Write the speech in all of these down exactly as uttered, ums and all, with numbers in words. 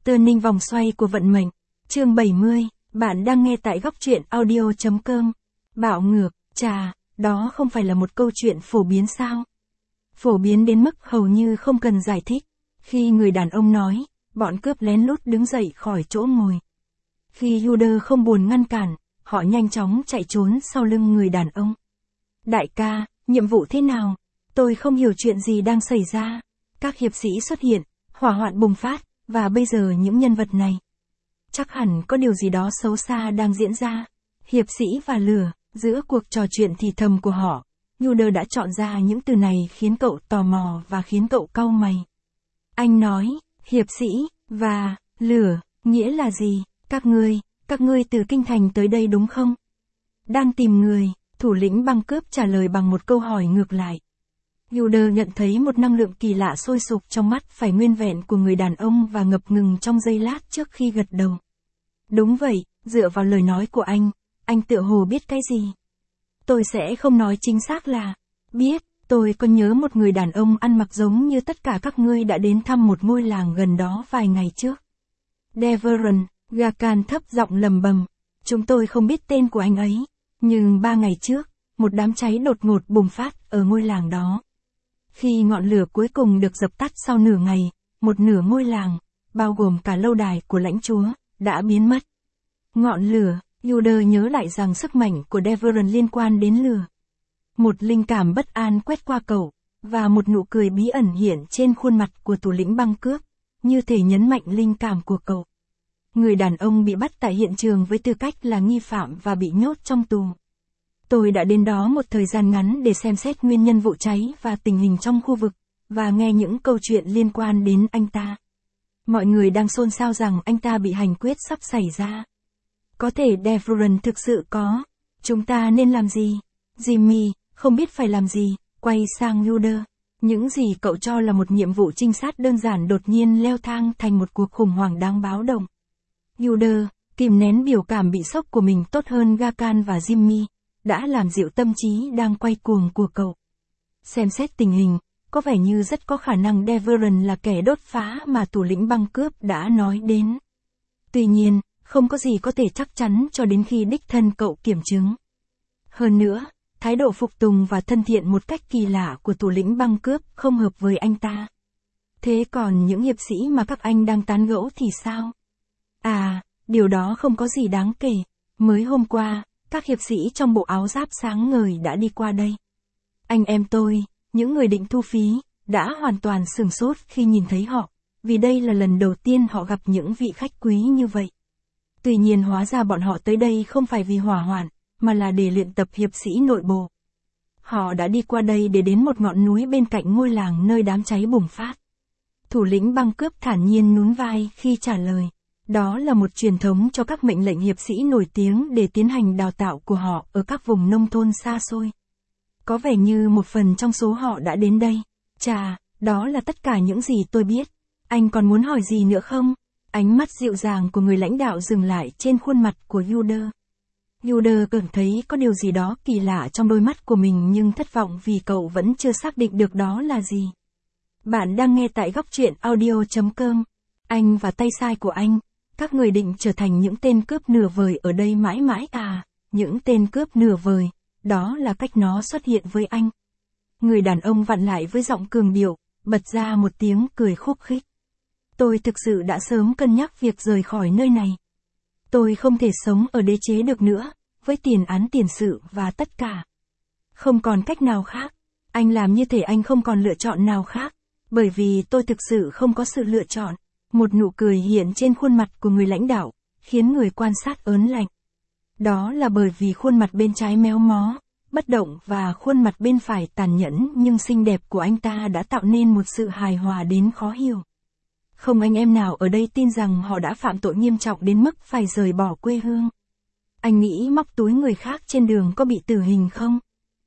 Turning vòng xoay của vận mệnh. Chương bảy mươi, bạn đang nghe tại góc truyện audio.com. Bạo ngược, chà, đó không phải là một câu chuyện phổ biến sao? Phổ biến đến mức hầu như không cần giải thích. Khi người đàn ông nói, bọn cướp lén lút đứng dậy khỏi chỗ ngồi. Khi Judah không buồn ngăn cản, họ nhanh chóng chạy trốn sau lưng người đàn ông. Đại ca, nhiệm vụ thế nào? Tôi không hiểu chuyện gì đang xảy ra. Các hiệp sĩ xuất hiện, hỏa hoạn bùng phát, và bây giờ những nhân vật này. Chắc hẳn có điều gì đó xấu xa đang diễn ra. Hiệp sĩ và lửa, giữa cuộc trò chuyện thì thầm của họ, Judah đã chọn ra những từ này khiến cậu tò mò và khiến cậu cau mày. Anh nói, hiệp sĩ, và, lửa, nghĩa là gì? Các ngươi, các ngươi từ kinh thành tới đây đúng không? Đang tìm người, thủ lĩnh băng cướp trả lời bằng một câu hỏi ngược lại. Judah nhận thấy một năng lượng kỳ lạ sôi sục trong mắt phải nguyên vẹn của người đàn ông và ngập ngừng trong giây lát trước khi gật đầu. Đúng vậy, dựa vào lời nói của anh, anh tựa hồ biết cái gì? Tôi sẽ không nói chính xác là, biết, tôi có nhớ một người đàn ông ăn mặc giống như tất cả các ngươi đã đến thăm một ngôi làng gần đó vài ngày trước. Deveron, Gakan thấp giọng lầm bầm, chúng tôi không biết tên của anh ấy, nhưng ba ngày trước, một đám cháy đột ngột bùng phát ở ngôi làng đó. Khi ngọn lửa cuối cùng được dập tắt sau nửa ngày, một nửa ngôi làng, bao gồm cả lâu đài của lãnh chúa, đã biến mất. Ngọn lửa, Judah nhớ lại rằng sức mạnh của Deveron liên quan đến lửa. Một linh cảm bất an quét qua cậu, và một nụ cười bí ẩn hiện trên khuôn mặt của thủ lĩnh băng cướp, như thể nhấn mạnh linh cảm của cậu. Người đàn ông bị bắt tại hiện trường với tư cách là nghi phạm và bị nhốt trong tù. Tôi đã đến đó một thời gian ngắn để xem xét nguyên nhân vụ cháy và tình hình trong khu vực, và nghe những câu chuyện liên quan đến anh ta. Mọi người đang xôn xao rằng anh ta bị hành quyết sắp xảy ra. Có thể Deveron thực sự có. Chúng ta nên làm gì? Jimmy, không biết phải làm gì, quay sang Judah. Những gì cậu cho là một nhiệm vụ trinh sát đơn giản đột nhiên leo thang thành một cuộc khủng hoảng đáng báo động. Judah, kìm nén biểu cảm bị sốc của mình tốt hơn Gakan và Jimmy, đã làm dịu tâm trí đang quay cuồng của cậu. Xem xét tình hình, có vẻ như rất có khả năng Deveron là kẻ đốt phá mà thủ lĩnh băng cướp đã nói đến. Tuy nhiên, không có gì có thể chắc chắn cho đến khi đích thân cậu kiểm chứng. Hơn nữa, thái độ phục tùng và thân thiện một cách kỳ lạ của thủ lĩnh băng cướp không hợp với anh ta. Thế còn những hiệp sĩ mà các anh đang tán gẫu thì sao? À, điều đó không có gì đáng kể. Mới hôm qua, các hiệp sĩ trong bộ áo giáp sáng ngời đã đi qua đây. Anh em tôi, những người định thu phí, đã hoàn toàn sửng sốt khi nhìn thấy họ, vì đây là lần đầu tiên họ gặp những vị khách quý như vậy. Tuy nhiên hóa ra bọn họ tới đây không phải vì hỏa hoạn, mà là để luyện tập hiệp sĩ nội bộ. Họ đã đi qua đây để đến một ngọn núi bên cạnh ngôi làng nơi đám cháy bùng phát. Thủ lĩnh băng cướp thản nhiên nhún vai khi trả lời. Đó là một truyền thống cho các mệnh lệnh hiệp sĩ nổi tiếng để tiến hành đào tạo của họ ở các vùng nông thôn xa xôi. Có vẻ như một phần trong số họ đã đến đây. Chà, đó là tất cả những gì tôi biết. Anh còn muốn hỏi gì nữa không? Ánh mắt dịu dàng của người lãnh đạo dừng lại trên khuôn mặt của Judah. Judah cảm thấy có điều gì đó kỳ lạ trong đôi mắt của mình nhưng thất vọng vì cậu vẫn chưa xác định được đó là gì. Bạn đang nghe tại góc truyện audio.com. Anh và tay sai của anh. Các người định trở thành những tên cướp nửa vời ở đây mãi mãi à, những tên cướp nửa vời, đó là cách nó xuất hiện với anh. Người đàn ông vặn lại với giọng cường điệu, bật ra một tiếng cười khúc khích. Tôi thực sự đã sớm cân nhắc việc rời khỏi nơi này. Tôi không thể sống ở đế chế được nữa, với tiền án tiền sự và tất cả. Không còn cách nào khác, anh làm như thể anh không còn lựa chọn nào khác, bởi vì tôi thực sự không có sự lựa chọn. Một nụ cười hiện trên khuôn mặt của người lãnh đạo, khiến người quan sát ớn lạnh. Đó là bởi vì khuôn mặt bên trái méo mó, bất động và khuôn mặt bên phải tàn nhẫn nhưng xinh đẹp của anh ta đã tạo nên một sự hài hòa đến khó hiểu. Không anh em nào ở đây tin rằng họ đã phạm tội nghiêm trọng đến mức phải rời bỏ quê hương. Anh nghĩ móc túi người khác trên đường có bị tử hình không?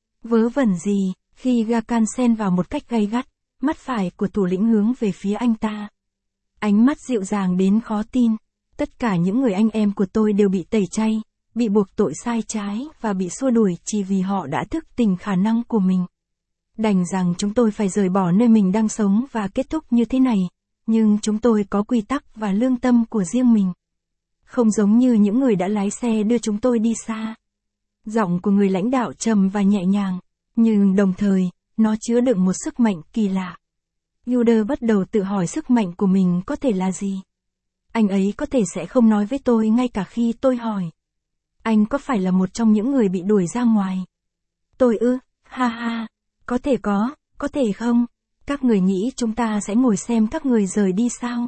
Vớ vẩn gì, khi Gakan xen vào một cách gay gắt, mắt phải của thủ lĩnh hướng về phía anh ta. Ánh mắt dịu dàng đến khó tin. Tất cả những người anh em của tôi đều bị tẩy chay, bị buộc tội sai trái và bị xua đuổi chỉ vì họ đã thức tỉnh khả năng của mình. Đành rằng chúng tôi phải rời bỏ nơi mình đang sống và kết thúc như thế này. nhưng chúng tôi có quy tắc và lương tâm của riêng mình. Không giống như những người đã lái xe đưa chúng tôi đi xa. Giọng của người lãnh đạo trầm và nhẹ nhàng, nhưng đồng thời, nó chứa đựng một sức mạnh kỳ lạ. Yuda bắt đầu tự hỏi sức mạnh của mình có thể là gì. Anh ấy có thể sẽ không nói với tôi ngay cả khi tôi hỏi. Anh có phải là một trong những người bị đuổi ra ngoài? Tôi ư, ha ha, có thể có, có thể không? Các người nghĩ chúng ta sẽ ngồi xem các người rời đi sao?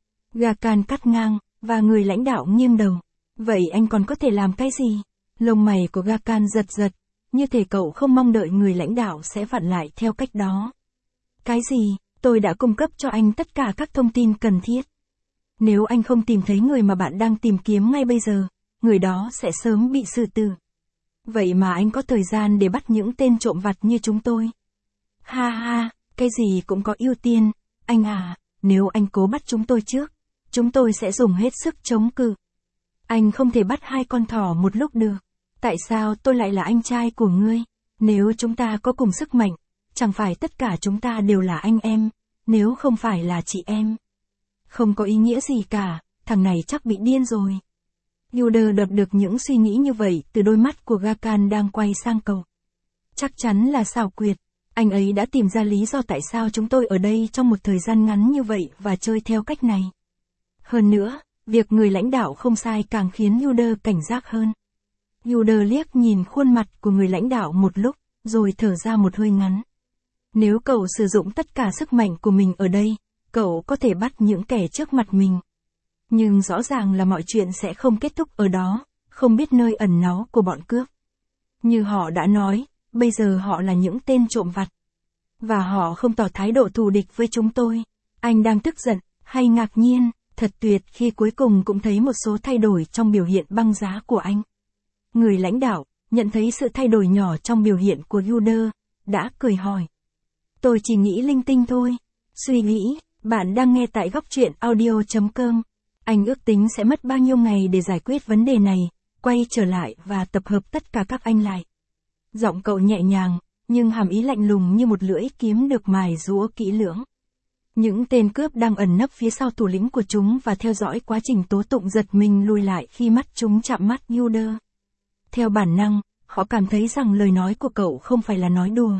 Gakan cắt ngang, và người lãnh đạo nghiêng đầu. Vậy anh còn có thể làm cái gì? Lông mày của Gakan giật giật, như thể cậu không mong đợi người lãnh đạo sẽ vặn lại theo cách đó. Cái gì? Tôi đã cung cấp cho anh tất cả các thông tin cần thiết. Nếu anh không tìm thấy người mà bạn đang tìm kiếm ngay bây giờ, người đó sẽ sớm bị xử tử. Vậy mà anh có thời gian để bắt những tên trộm vặt như chúng tôi. Ha ha, cái gì cũng có ưu tiên, anh à, nếu anh cố bắt chúng tôi trước, chúng tôi sẽ dùng hết sức chống cự. Anh không thể bắt hai con thỏ một lúc được. Tại sao tôi lại là anh trai của ngươi? Nếu chúng ta có cùng sức mạnh, chẳng phải tất cả chúng ta đều là anh em, nếu không phải là chị em. Không có ý nghĩa gì cả, thằng này chắc bị điên rồi. Yuda đập được những suy nghĩ như vậy từ đôi mắt của Gakan đang quay sang cậu. Chắc chắn là xảo quyệt, anh ấy đã tìm ra lý do tại sao chúng tôi ở đây trong một thời gian ngắn như vậy và chơi theo cách này. Hơn nữa, việc người lãnh đạo không sai càng khiến Yuda cảnh giác hơn. Yuda liếc nhìn khuôn mặt của người lãnh đạo một lúc, rồi thở ra một hơi ngắn. Nếu cậu sử dụng tất cả sức mạnh của mình ở đây, cậu có thể bắt những kẻ trước mặt mình. Nhưng rõ ràng là mọi chuyện sẽ không kết thúc ở đó, không biết nơi ẩn náu của bọn cướp. Như họ đã nói, bây giờ họ là những tên trộm vặt. Và họ không tỏ thái độ thù địch với chúng tôi. Anh đang tức giận, hay ngạc nhiên, thật tuyệt khi cuối cùng cũng thấy một số thay đổi trong biểu hiện băng giá của anh. Người lãnh đạo, nhận thấy sự thay đổi nhỏ trong biểu hiện của Yuda, đã cười hỏi. Tôi chỉ nghĩ linh tinh thôi. Suy nghĩ, bạn đang nghe tại góc truyện audio chấm com. Anh ước tính sẽ mất bao nhiêu ngày để giải quyết vấn đề này, quay trở lại và tập hợp tất cả các anh lại. Giọng cậu nhẹ nhàng, nhưng hàm ý lạnh lùng như một lưỡi kiếm được mài giũa kỹ lưỡng. Những tên cướp đang ẩn nấp phía sau thủ lĩnh của chúng và theo dõi quá trình tố tụng giật mình lùi lại khi mắt chúng chạm mắt Yuda. Theo bản năng, họ cảm thấy rằng lời nói của cậu không phải là nói đùa.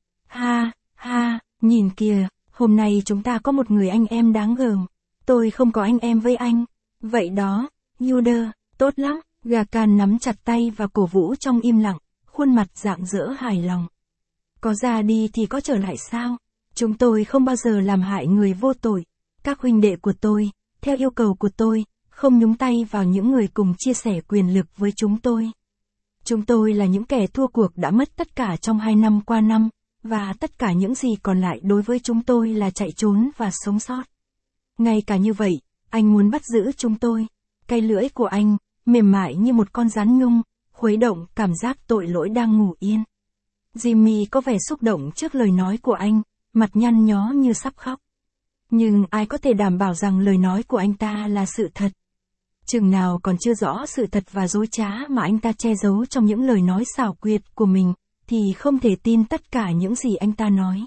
Ha, ha, nhìn kìa, hôm nay chúng ta có một người anh em đáng gờm. Tôi không có anh em với anh. Vậy đó, Yuda, tốt lắm. Gakan nắm chặt tay và cổ vũ trong im lặng, khuôn mặt rạng rỡ hài lòng. Có ra đi thì có trở lại sao? Chúng tôi không bao giờ làm hại người vô tội. Các huynh đệ của tôi, theo yêu cầu của tôi, không nhúng tay vào những người cùng chia sẻ quyền lực với chúng tôi. Chúng tôi là những kẻ thua cuộc đã mất tất cả trong hai năm qua năm, và tất cả những gì còn lại đối với chúng tôi là chạy trốn và sống sót. Ngay cả như vậy, anh muốn bắt giữ chúng tôi. Cái lưỡi của anh, mềm mại như một con rắn nhung, khuấy động cảm giác tội lỗi đang ngủ yên. Jimmy có vẻ xúc động trước lời nói của anh, mặt nhăn nhó như sắp khóc. Nhưng ai có thể đảm bảo rằng lời nói của anh ta là sự thật? Chừng nào còn chưa rõ sự thật và dối trá mà anh ta che giấu trong những lời nói xảo quyệt của mình, thì không thể tin tất cả những gì anh ta nói.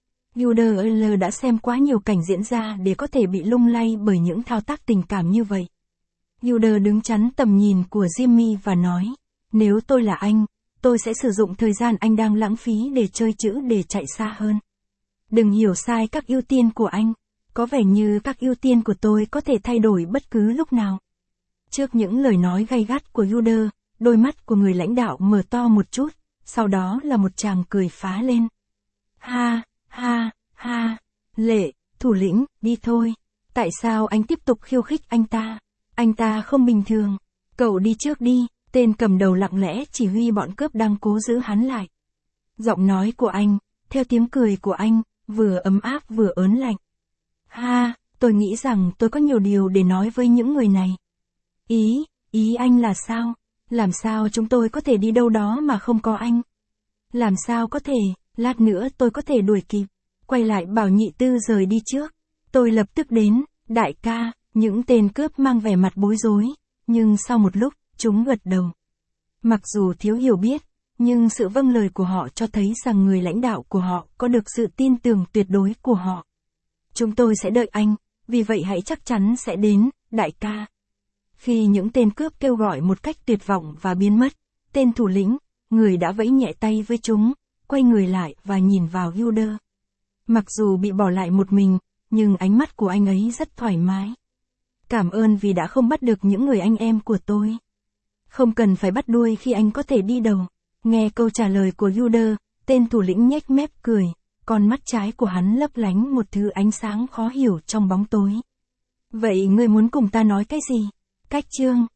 Yuda đã xem quá nhiều cảnh diễn ra để có thể bị lung lay bởi những thao tác tình cảm như vậy. Yuda đứng chắn tầm nhìn của Jimmy và nói, nếu tôi là anh, tôi sẽ sử dụng thời gian anh đang lãng phí để chơi chữ để chạy xa hơn. Đừng hiểu sai các ưu tiên của anh, có vẻ như các ưu tiên của tôi có thể thay đổi bất cứ lúc nào. Trước những lời nói gay gắt của Yuda, đôi mắt của người lãnh đạo mở to một chút, sau đó là một tràng cười phá lên. Ha, ha, ha, Lệ, thủ lĩnh, đi thôi. Tại sao anh tiếp tục khiêu khích anh ta? Anh ta không bình thường. Cậu đi trước đi, tên cầm đầu lặng lẽ chỉ huy bọn cướp đang cố giữ hắn lại. Giọng nói của anh, theo tiếng cười của anh, vừa ấm áp vừa ớn lạnh. Ha, tôi nghĩ rằng tôi có nhiều điều để nói với những người này. Ý, ý anh là sao? Làm sao chúng tôi có thể đi đâu đó mà không có anh? Làm sao có thể, lát nữa tôi có thể đuổi kịp. Quay lại bảo nhị tư rời đi trước. Tôi lập tức đến, đại ca, những tên cướp mang vẻ mặt bối rối, nhưng sau một lúc, chúng gật đầu. Mặc dù thiếu hiểu biết, nhưng sự vâng lời của họ cho thấy rằng người lãnh đạo của họ có được sự tin tưởng tuyệt đối của họ. Chúng tôi sẽ đợi anh, vì vậy hãy chắc chắn sẽ đến, đại ca. Khi những tên cướp kêu gọi một cách tuyệt vọng và biến mất, tên thủ lĩnh, người đã vẫy nhẹ tay với chúng, quay người lại và nhìn vào Yuder. Mặc dù bị bỏ lại một mình, nhưng ánh mắt của anh ấy rất thoải mái. Cảm ơn vì đã không bắt được những người anh em của tôi. Không cần phải bắt đuôi khi anh có thể đi đầu. Nghe câu trả lời của Yuder, tên thủ lĩnh nhếch mép cười, con mắt trái của hắn lấp lánh một thứ ánh sáng khó hiểu trong bóng tối. Vậy ngươi muốn cùng ta nói cái gì? Cách chương